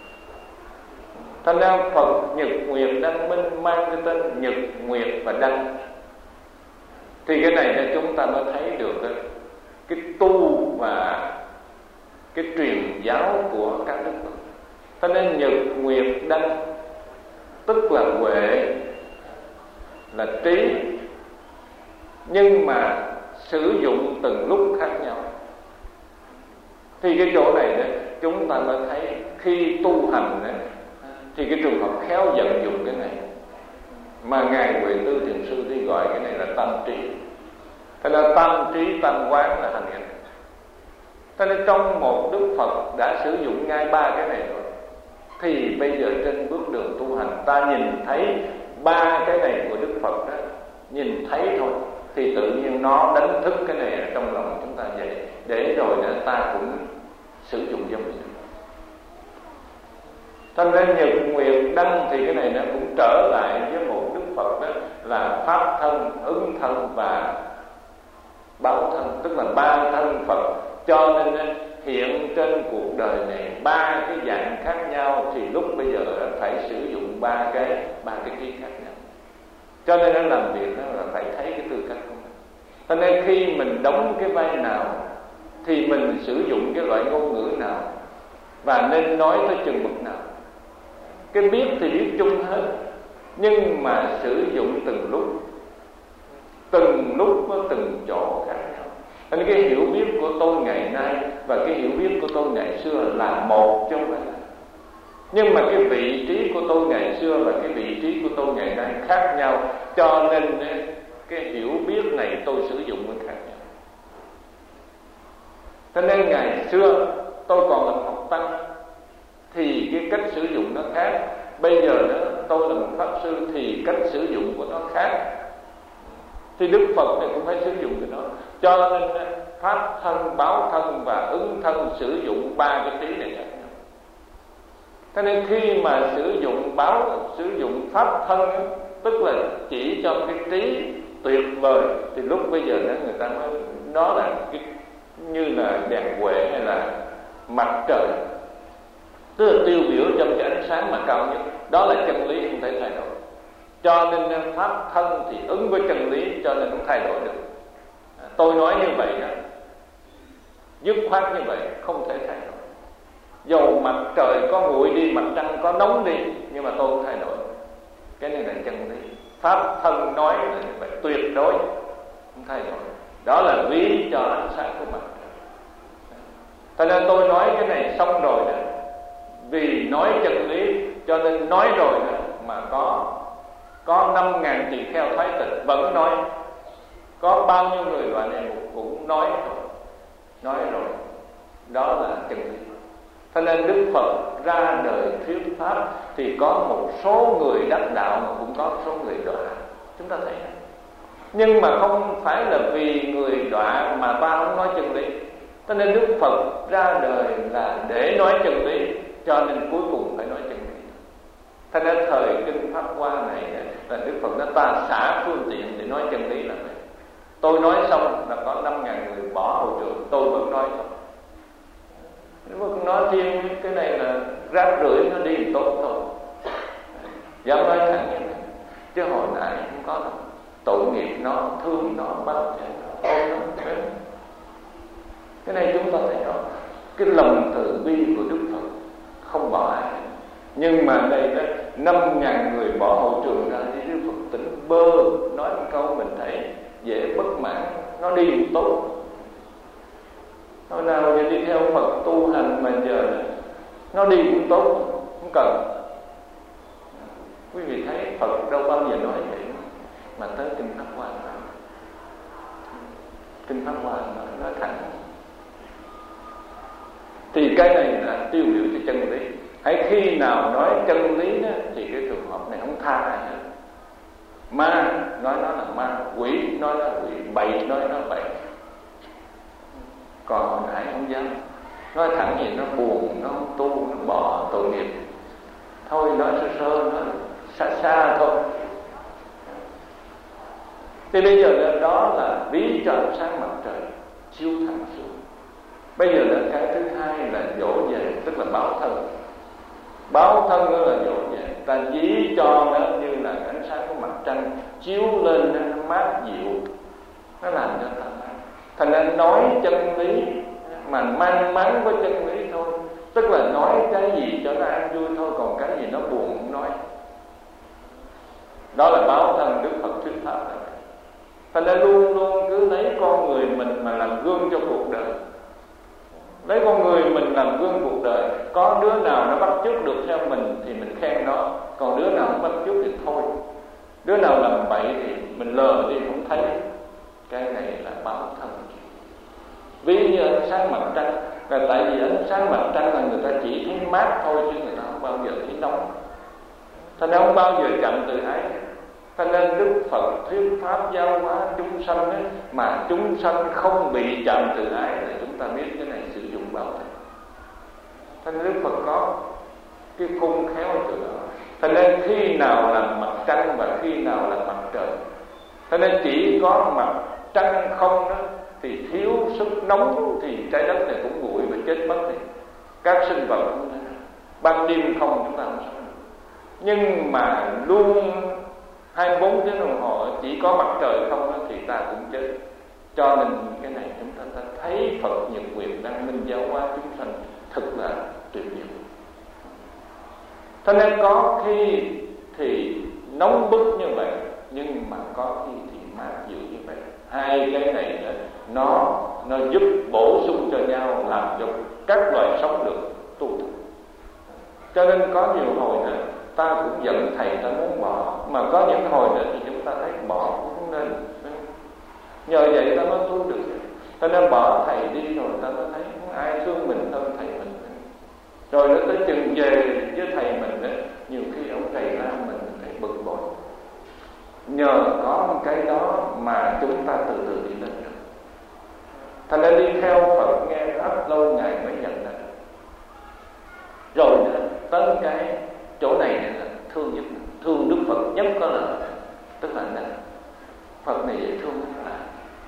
Thành ra Phật Nhật Nguyệt Đăng Minh mang cái tên Nhật Nguyệt và Đăng. Thì cái này là chúng ta mới thấy được cái tu và cái truyền giáo của các đức Phật. Cho nên Nhật Nguyệt Đăng tức là huệ, là trí, nhưng mà sử dụng từng lúc khác nhau. Thì cái chỗ này đó, chúng ta mới thấy khi tu hành đó, thì cái trường hợp khéo vận dụng cái này, mà Ngài Huệ Tư Thiền Sư đi gọi cái này là tâm trí. Thế là tâm trí tâm quán là hành cái này. Thế nên trong một Đức Phật đã sử dụng ngay ba cái này rồi, thì bây giờ trên bước đường tu hành ta nhìn thấy ba cái này của Đức Phật đó, nhìn thấy thôi, thì tự nhiên nó đánh thức cái này ở trong lòng chúng ta vậy, để rồi nữa ta cũng sử dụng giống như vậy. Thành ra Nhật Nguyệt Đăng thì cái này nó cũng trở lại với một Đức Phật đó là pháp thân, ứng thân và báo thân, tức là ba thân Phật. Cho nên hiện trên cuộc đời này ba cái dạng khác nhau, thì lúc bây giờ thầy dụng ba cái ba cái trí khác nhau. Cho nên nó làm việc đó là phải thấy cái tư cách của mình. Cho nên khi mình đóng cái vai nào thì mình sử dụng cái loại ngôn ngữ nào và nên nói tới chừng mực nào. Cái biết thì biết chung hết, nhưng mà sử dụng từng lúc, từng lúc có từng chỗ khác nhau. Nên cái hiểu biết của tôi ngày nay và cái hiểu biết của tôi ngày xưa là một, chứ không phải là. Nhưng mà cái vị trí của tôi ngày xưa và cái vị trí của tôi ngày nay khác nhau, cho nên cái hiểu biết này tôi sử dụng nó khác nhau. Cho nên ngày xưa tôi còn là một học tăng thì cái cách sử dụng nó khác. Bây giờ nữa tôi là một pháp sư thì cách sử dụng của nó khác. Thì Đức Phật này cũng phải sử dụng cái đó. Cho nên pháp thân, báo thân và ứng thân sử dụng ba cái trí này khác nhau. Cho nên khi mà sử dụng báo, sử dụng pháp thân, tức là chỉ cho cái trí tuyệt vời, thì lúc bây giờ đó người ta nói nó là cái, như là đèn huệ hay là mặt trời, tức là tiêu biểu trong cái ánh sáng mà cao nhất. Đó là chân lý không thể thay đổi. Cho nên pháp thân thì ứng với chân lý, cho nên không thay đổi được. Tôi nói như vậy đó, dứt khoát như vậy, không thể thay đổi. Dầu mặt trời có nguội đi, mặt trăng có nóng đi, nhưng mà tôi không thay đổi. Cái này là chân lý. Pháp thân nói là như vậy, tuyệt đối không thay đổi. Đó là ví cho ánh sáng của mặt trời. Cho nên tôi nói cái này xong rồi đó, vì nói chân lý cho nên nói rồi đó, mà có có năm ngàn tỳ kheo thoái tịch vẫn nói, có bao nhiêu người loại này cũng nói rồi, nói rồi. Đó là chân lý. Cho nên Đức Phật ra đời thuyết pháp thì có một số người đắc đạo mà cũng có số người đọa, chúng ta thấy. Nhưng mà không phải là vì người đọa mà ta không nói chân lý. Cho nên Đức Phật ra đời là để nói chân lý, cho nên cuối cùng phải nói chân lý. Thế nên thời kinh Pháp Hoa này là Đức Phật nói ta xả phương tiện để nói chân lý là vậy. Tôi nói xong là có năm ngàn người bỏ hậu trường, tôi vẫn nói thôi. Nếu mà nói thêm cái này là rác rưởi, nó đi tốt thôi, dám nói thẳng như vậy. Chứ hồi nãy không có đâu. Tội nghiệp nó, thương nó, bắt nó, ôm nó, thế. Cái này chúng ta thấy rõ. Cái lòng từ bi của Đức Phật không bỏ ai. Nhưng mà đây đó, năm ngàn người bỏ hậu trường ra thì Đức Phật tỉnh bơ, nói một câu mình thấy dễ bất mãn, nó đi tốt. Hồi nào giờ đi theo Phật tu hành mà giờ nó đi cũng tốt, không cần. Quý vị thấy Phật đâu bao giờ nói vậy, mà tới kinh Pháp Hoa nói. Kinh Pháp Hoa nói, nói thẳng. Thì cái này là tiêu biểu cho chân lý. Hãy khi nào nói chân lý đó, thì cái trường hợp này không tha ai hết. Ma nói nó là ma, quỷ nói nó là quỷ, bậy nói nó là bậy. Còn hồi nãy không dám nói thẳng gì, nó buồn, nó không tu, nó bỏ tội nghiệp. Thôi nói sơ sơ, nói xa xa thôi. Thì bây giờ đó là ví cho ánh sáng mặt trời chiếu thẳng xuống. Bây giờ là cái thứ hai là dỗ về, tức là báo thân. Báo thân đó là dỗ về, ta ví cho nó như là ánh sáng của mặt trăng chiếu lên, nó mát dịu, nó làm cho ta mát. Thành ra nói chân lý mà mang máng với chân lý thôi, tức là nói cái gì cho nó an vui thôi, còn cái gì nó buồn không nói. Đó là báo thân Đức Phật thuyết pháp này. Thành ra luôn luôn cứ lấy con người mình mà làm gương cho cuộc đời. Lấy con người mình làm gương cuộc đời. Có đứa nào nó bắt chước được theo mình thì mình khen nó, còn đứa nào không bắt chước thì thôi. Đứa nào làm bậy thì mình lờ đi không thấy. Cái này là báo thân. Ví như ánh sáng mặt trăng, là tại vì ánh sáng mặt trăng là người ta chỉ thấy mát thôi, chứ người ta không bao giờ thấy nóng. Thành ra không bao giờ chậm từ ái. Cho nên Đức Phật thuyết pháp giáo hóa chúng sanh ấy, mà chúng sanh không bị chạm từ ái là chúng ta biết cái này sử dụng báo thân. Cho nên Đức Phật có cái khung khéo ở chỗ đó. Cho nên khi nào là mặt trăng và khi nào là mặt trời. Cho nên chỉ có mặt trăng không đó thì thiếu sức nóng thì trái đất này cũng nguội và chết mất. Thì các sinh vật không thể. Ban đêm không chúng ta không sống được. nhưng mà luôn hai mươi bốn tiếng đồng hồ chỉ có mặt trời không thì ta cũng chết. Cho nên cái này chúng ta, ta thấy Phật Nhật Nguyệt đang minh giáo hóa chúng sanh thật là tuyệt diệu. Cho nên có khi thì nóng bức như vậy, nhưng mà có khi thì mát dịu như vậy. Hai cái này nó nó giúp bổ sung cho nhau, làm cho các loài sống được tu thực. Cho nên có nhiều hồi nữa ta cũng giận thầy, ta muốn bỏ, mà có những hồi nữa thì chúng ta thấy bỏ cũng không nên. Nhờ vậy ta mới tu được. Cho nên bỏ thầy đi rồi ta mới thấy không ai thương mình hơn thầy mình. Rồi nó tới chừng về với thầy mình đó, nhiều khi ông thầy ra mình thấy bực bội. Nhờ có một cái đó mà chúng ta từ từ đi lên được. Thành ra đi theo Phật nghe rất lâu ngày mới nhận ra. Rồi đó, tới cái chỗ này là thương nhất, thương Đức Phật nhất có lợi. Tức là này, Phật này dễ thương lắm là,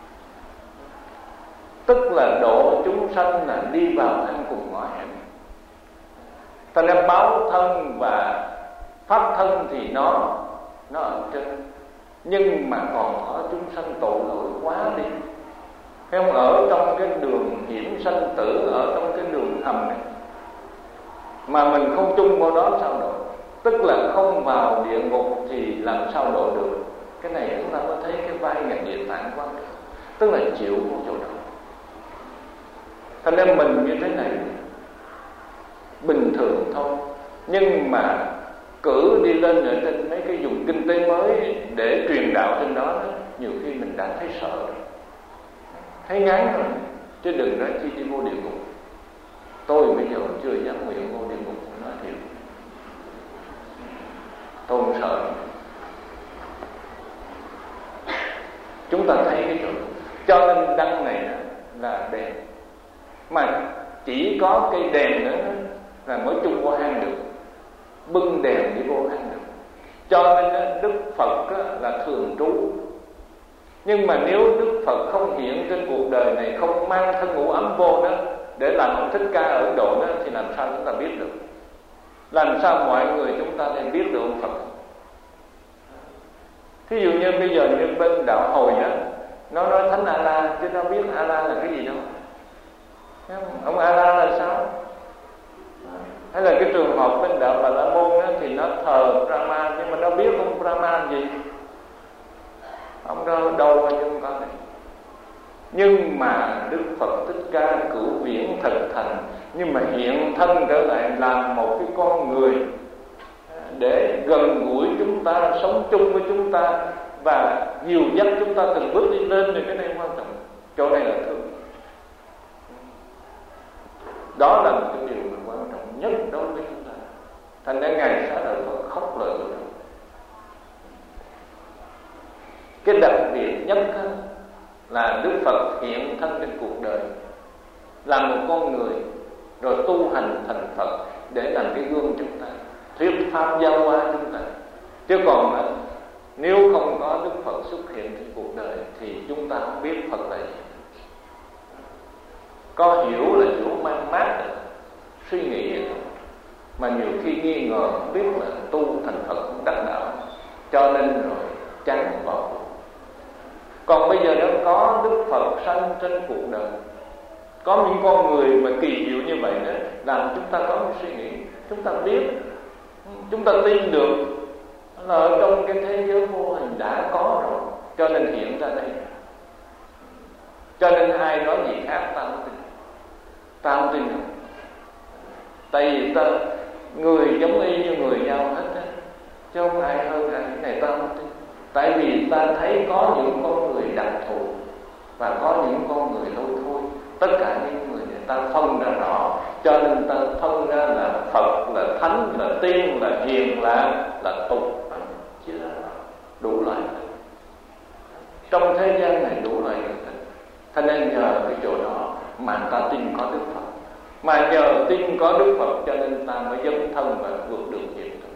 tức là độ chúng sanh là đi vào ăn cùng ngõ hẻm. Thành ra báo thân và pháp thân thì nó nó ở trên, nhưng mà còn ở chúng sanh tội lỗi quá đi, phải không? Ở trong cái đường hiểm sanh tử, ở trong cái đường hầm này mà mình không chung vào đó sao độ? Tức là không vào địa ngục thì làm sao độ được? Cái này chúng ta mới thấy cái vai ngài Địa Tạng quan trọng, tức là chịu một chỗ đó. Thành ra mình như thế này bình thường thôi, nhưng mà cử đi lên ở trên mấy cái vùng kinh tế mới để truyền đạo trên đó, đó nhiều khi mình đã thấy sợ rồi, thấy ngán rồi, chứ đừng nói chi đi vô địa ngục. Tôi bây giờ chưa dám nguyện vô địa ngục, nói thiệt, tôi không sợ. Chúng ta thấy cái chỗ, cho nên đăng này là đèn, mà chỉ có cây đèn nữa là mới chung vô hang được, bưng đèn đi vô hang được. Cho nên Đức Phật là thường trú. Nhưng mà nếu Đức Phật không hiện trên cuộc đời này, không mang thân ngũ ấm vô đó để làm ông Thích Ca ở Ấn Độ đó, thì làm sao chúng ta biết được? Làm sao mọi người chúng ta nên biết được ông Phật? Thí dụ như bây giờ như bên đạo Hồi đó, nó nói Thánh A-la, chứ nó biết A-la là cái gì đâu. Ông A-la là sao? Hay là cái trường hợp bên đạo Bà La Môn đó, thì nó thờ Brahma, nhưng mà nó biết ông Brahma gì? Ông đâu đâu mà nhưng con này. Nhưng mà Đức Phật Thích Ca cửu viễn thực thành, nhưng mà hiện thân trở lại làm một cái con người để gần gũi chúng ta, sống chung với chúng ta và dìu dắt chúng ta từng bước đi lên. Thì cái này quan trọng, chỗ này là thương. Đó là một cái điều mà quan trọng nhất đối với chúng ta. Thành ra ngày Xá Lợi Phật khóc lời rồi. Cái đặc biệt nhất là Đức Phật hiện thân trên cuộc đời, làm một con người rồi tu hành thành Phật để làm cái gương chúng ta, thuyết pháp giáo hóa chúng ta. Chứ còn nếu không có Đức Phật xuất hiện trên cuộc đời thì chúng ta không biết Phật là gì. Có hiểu là hiểu mang mát, suy nghĩ vậy thôi, mà nhiều khi nghi ngờ không biết là tu thành Phật không đắc đạo, cho nên rồi chán bỏ. Còn bây giờ nó có Đức Phật sanh trên cuộc đời, có những con người mà kỳ diệu như vậy đó, làm chúng ta có một suy nghĩ, chúng ta biết, chúng ta tin được là ở trong cái thế giới vô hình đã có rồi, cho nên hiện ra đây. Cho nên ai nói gì khác ta không tin, ta không tin đâu. Tại vì ta người giống y như người nhau hết á, chứ không ai hơn ai. Cái này ta không tin. Tại vì ta thấy có những con người đặc thù và có những con người thôi thôi. Tất cả những người này ta phân ra rõ, cho nên ta phân ra là Phật, là Thánh, là Tiên, là Hiền, là là tục, chứ đủ loại. Trong thế gian này đủ loại người. Thành nên nhờ cái chỗ đó mà ta tin có Đức Phật, mà nhờ tin có Đức Phật cho nên ta mới dấn thân và vượt đường hiện thực.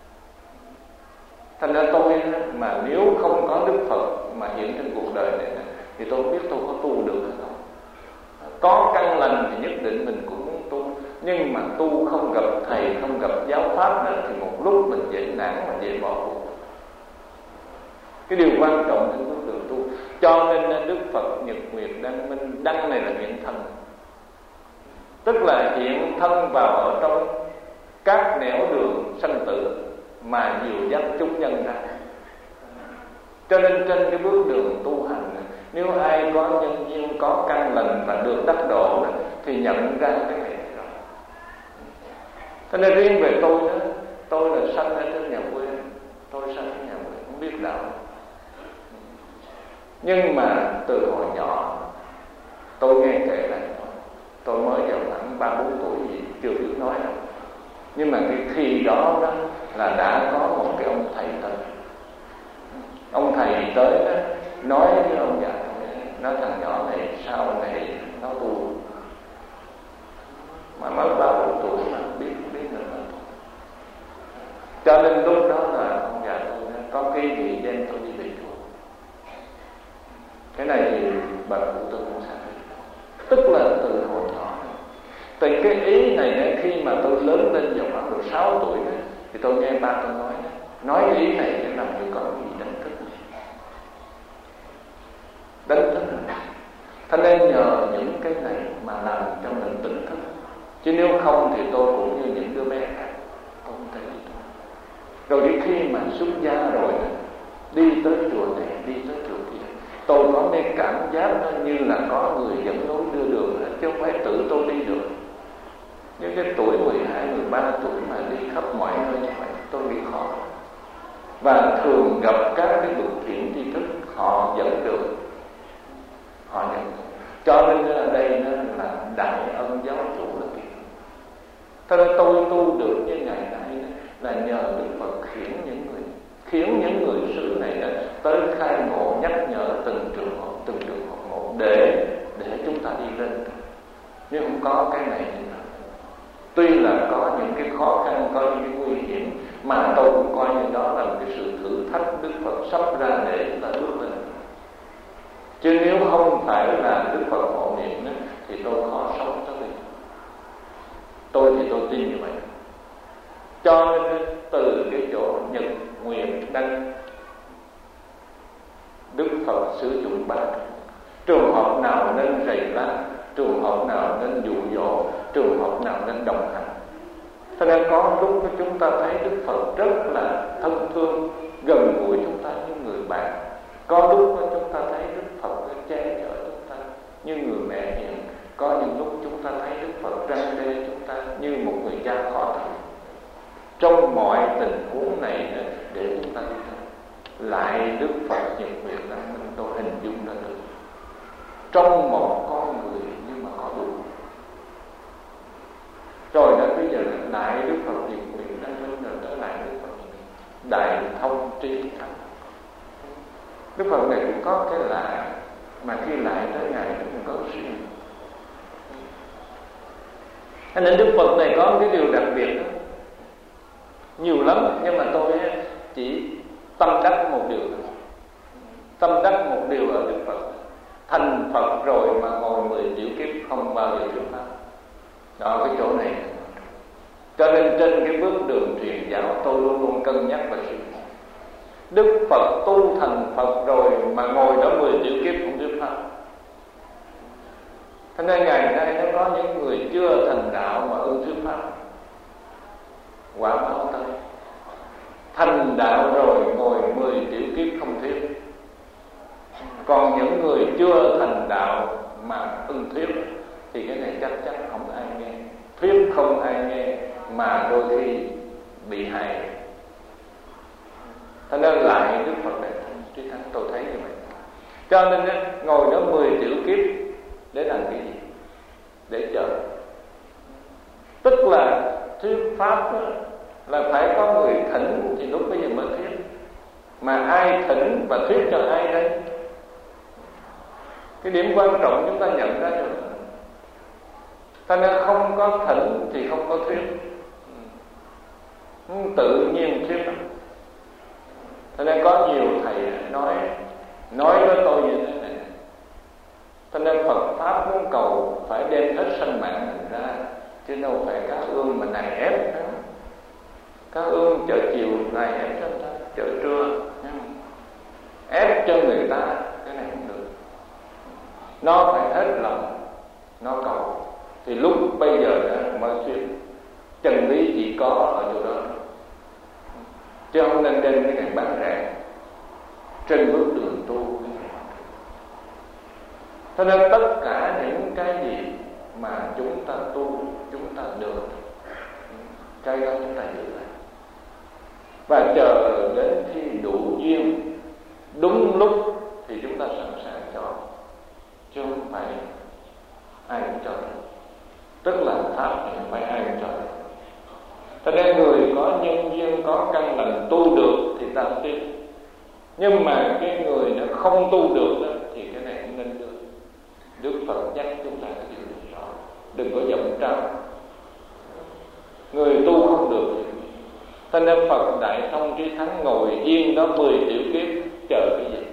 Thành ra tôi mà nếu không có Đức Phật mà hiện trên cuộc đời này thì tôi không biết tôi có tu được hay không. Có căn lành thì nhất định mình cũng tu, Nhưng mà tu không gặp thầy, không gặp giáo pháp đó, thì một lúc mình dễ nản mà dễ bỏ cuộc. Cái điều quan trọng trên bước đường tu, cho nên Đức Phật Nhật Nguyệt Đăng Minh, đăng này là hiện thân, tức là hiện thân vào ở trong các nẻo đường sanh tử mà dìu dắt chúng nhân ra. Cho nên trên cái bước đường tu hành, nếu ai có nhân duyên, có căn lành và được đắc độ đó, thì nhận ra cái này rồi. Cho nên riêng về tôi đó, tôi là sanh ở trên nhà quê, tôi sanh ở nhà quê không biết đạo. Nhưng mà từ hồi nhỏ tôi nghe kể lại, tôi mới vào khoảng ba bốn tuổi gì chưa biết nói đâu. Nhưng mà cái khi đó đó là đã có một cái ông thầy tới. Ông thầy tới đó, nói với ông già, nói thằng nhỏ này sau này nó tu mà mới ba bốn tuổi mà biết biết được nó tu. Cho nên lúc đó là ông già tôi có cái gì đem tôi đi về chùa. Cái này thì bà cụ tôi cũng xác định, tức là từ hồi nhỏ. Từ cái ý này đó, khi mà tôi lớn lên vào khoảng độ sáu tuổi đó, thì tôi nghe ba tôi nói đó, nói cái ý này để làm người con gì đánh thức, đánh thức. Thế nên nhờ những cái này mà làm cho mình tỉnh thức, chứ nếu không thì tôi cũng như những đứa bé khác, tôi không thể đi thôi. Rồi đi khi mà xuất gia rồi đó, đi tới chùa này, đi tới chùa kia, tôi có cái cảm giác nó như là có người dẫn lối đưa đường, chứ không phải tự tôi đi được. Như cái tuổi mười hai, mười ba tuổi mà đi khắp mọi nơi như vậy, tôi nghĩ khó. Và thường gặp các cái bậc thiện tri thức, họ dẫn đường, họ dẫn đường. Cho nên ở đây nó là đại ân giáo chủ là kìa. Thế nên tôi tu được như ngày nay là nhờ Đức Phật khiển những người, khiến những người xứ này đó tới khai ngộ, nhắc nhở từng trường hợp, từng trường hợp một để để chúng ta đi lên. Nhưng không có cái này thì nào. Tuy là có những cái khó khăn, có những cái nguy hiểm, mà tôi cũng coi như đó là một cái sự thử thách Đức Phật sắp ra để chúng ta bước lên. Chứ nếu không phải là Đức Phật hộ niệm đó, thì tôi khó sống tới đây. Tôi thì tôi tin như vậy. Cho nên từ cái chỗ Nhật Nguyệt Đăng, Đức Phật sử dụng ba trường hợp nào nên rầy la, trường hợp nào nên dụ dỗ, trường hợp nào nên đồng hành. Cho nên có lúc chúng ta thấy Đức Phật rất là thân thương, gần gũi chúng ta như người bạn. Có lúc chúng ta thấy Đức Phật che chở chúng ta như người mẹ hiền. Có những lúc chúng ta thấy Đức Phật răn đe chúng ta như một người cha khó thở. Trong mọi tình huống này để chúng ta đi theo lại Đức Phật Nhật Nguyệt Đăng Minh, tôi hình dung ra được trong một con người nhưng mà có đủ. Rồi đến bây giờ lại Đức Phật Nhật Nguyệt Đăng Minh, rồi trở lại Đức Phật Đại Thông Trí Thắng. Đức Phật này cũng có cái lạ, mà khi lại tới Ngài cũng có suy nghĩ. Cho nên Đức Phật này có cái điều đặc biệt đó, nhiều lắm, nhưng mà tôi chỉ tâm đắc một điều thôi. Tâm đắc một điều ở Đức Phật, thành Phật rồi mà ngồi mười triệu kiếp không bao giờ thuyết pháp. Đó, cái chỗ này. Cho nên trên cái bước đường truyền giáo, tôi luôn luôn cân nhắc và suy nghĩ. Đức Phật tu thành Phật rồi mà ngồi đó mười triệu kiếp không thuyết pháp. Thế nên ngày nay nó có những người chưa thành đạo mà ưng thuyết pháp, quả báo tới. Thành đạo rồi ngồi mười triệu kiếp không thuyết. Còn những người chưa thành đạo mà ưng thuyết thì cái này chắc chắn không ai nghe. Thuyết không ai nghe mà đôi khi bị hại. Thế nên lại Đức Phật Đại Thông Trí Thắng, tôi thấy như vậy. Cho nên ngồi đó mười triệu kiếp để làm cái gì? Để chờ. Tức là thuyết pháp đó, là phải có người thỉnh thì lúc bây giờ mới thuyết. Mà ai thỉnh và thuyết cho ai đây? Cái điểm quan trọng chúng ta nhận ra rồi. Ta nên không có thỉnh thì không có thuyết, tự nhiên thuyết. Cho nên có nhiều thầy nói nói với tôi như thế này. Cho nên Phật Pháp muốn cầu phải đem hết sanh mạng mình ra chứ đâu phải cá ương mà này ép đó. Cá ương chợ chiều này ép cho người ta, chợ trưa ép cho người ta, cái này không được. Nó phải hết lòng nó cầu, thì lúc bây giờ đó mới thuyết chân lý chỉ có ở chỗ đó, chứ không nên đem cái này bán rẻ trên bước đường tu. Cho nên tất cả những cái gì mà chúng ta tu, chúng ta được, cái đó chúng ta giữ lại và chờ đến khi đủ duyên đúng lúc thì chúng ta sẵn sàng cho, chứ không phải ai cũng cho được. Tức là pháp thì phải ai cũng cho được. Cho nên người có nhân duyên, có căn lành tu được thì ta tin. Nhưng mà cái người nó không tu được đó, thì cái này cũng nên được. Đức Phật nhắc chúng ta cái điều này rõ, đừng có giọng trao. Người tu không được. Cho nên Phật Đại Thông Trí Thắng ngồi yên đó mười tiểu kiếp chờ cái gì?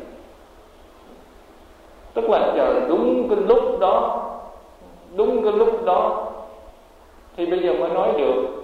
Tức là chờ đúng cái lúc đó, đúng cái lúc đó thì bây giờ mới nói được.